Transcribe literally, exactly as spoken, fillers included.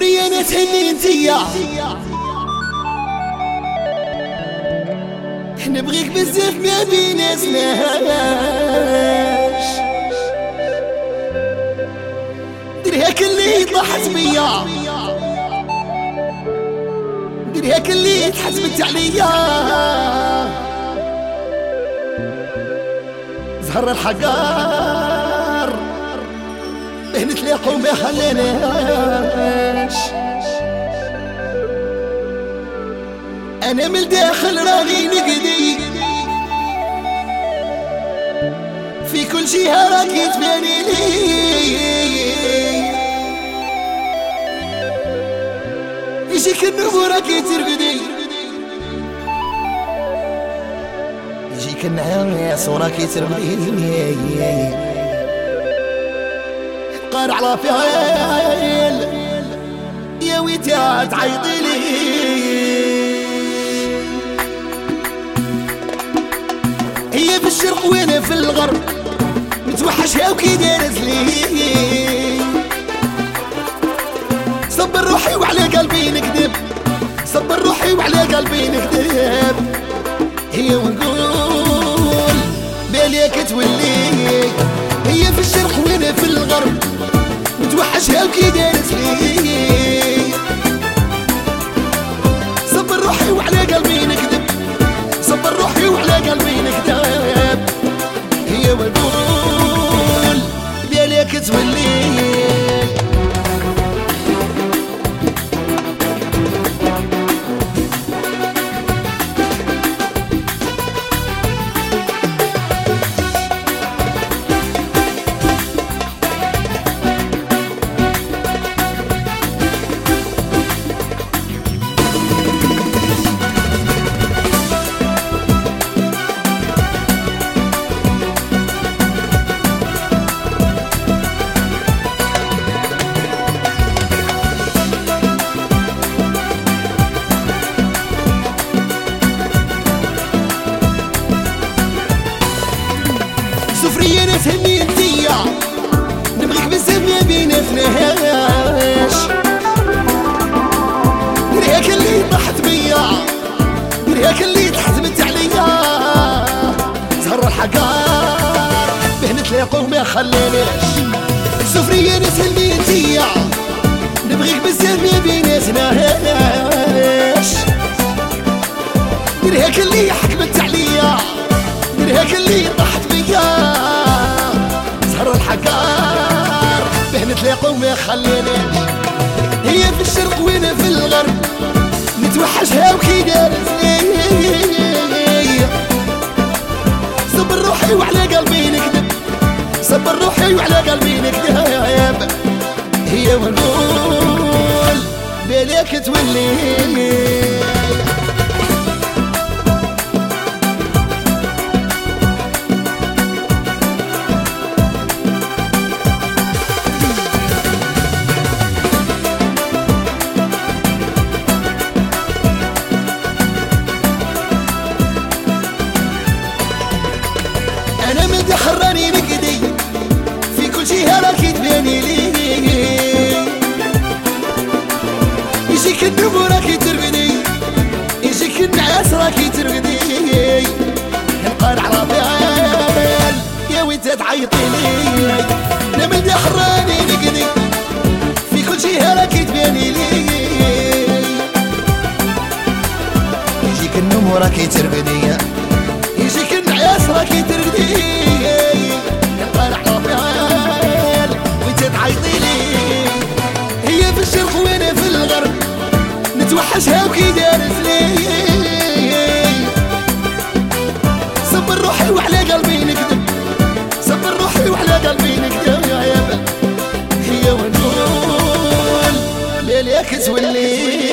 سفرية نتهني انتيا نبغيك بزاف ما بيناتناش ديرها كلي طاحت بيا ديرها كلي تحسبت عليا زهر الحجار نتلاقوا ما خلاناش انا من الداخل راني نقدي في كل جهه راكي تباني لي يجيك النور راكي ترقدي يجيك النعاس وراكي ترقدي قار على فيل يا ويتا تعيطي لي هي في الشرق وانا في الغرب متوحشها وكي دارت لي صبر روحي وعلى قلبي نكذب صبر روحي وعلى قلبي نكذب هي ونقول باليك تولي هي في الشرق وانا في الغرب متوحشها وكي دارت لي صبر روحي وعلى قلبي نكذب صبر روحي وعلى قلبي نكذب هي ونقول باليك تولي سفرية نتهني انتيا نبغيك بزاف ما بيناتناش ديرياك اللي طاحت بيا ديرياك اللي تحزمت عليا زهر الحجار به نتلاقوا ما خلاناش سفرية نتهني انتيا نبغيك بزاف ما بيناتناش ديرياك اللي حكمت عليا ديرياك اللي طاحت بيا زهر الحجار به نتلاقوا ما خلاناش هي في الشرق وانا في الغرب نتوحشها وكي دارت لي صبر روحي وعلى قلبي نكذب صبر روحي وعلى قلبي نكذب هي ونقول بالك تولي أنا من دحراني نقدي في كل جهة راكي تباني لي يجيك النوم راكي ترقدي يجيك النعاس راكي ترقدي نقار على بال يا ويت تعيطي لي أنا من دحراني نقدي في كل جهة راكي تباني لي يجيك النوم راكي ترقدي يجيك النعاس راكي ترقدي نقار على بال وانت تعيطي لي هي في الشرق وانا في الغرب نتوحشها وكي دارت لي صبر روحي وعلى قلبي نكذب صبر روحي وعلى قلبي نكذب هي ونقول ليلك تولي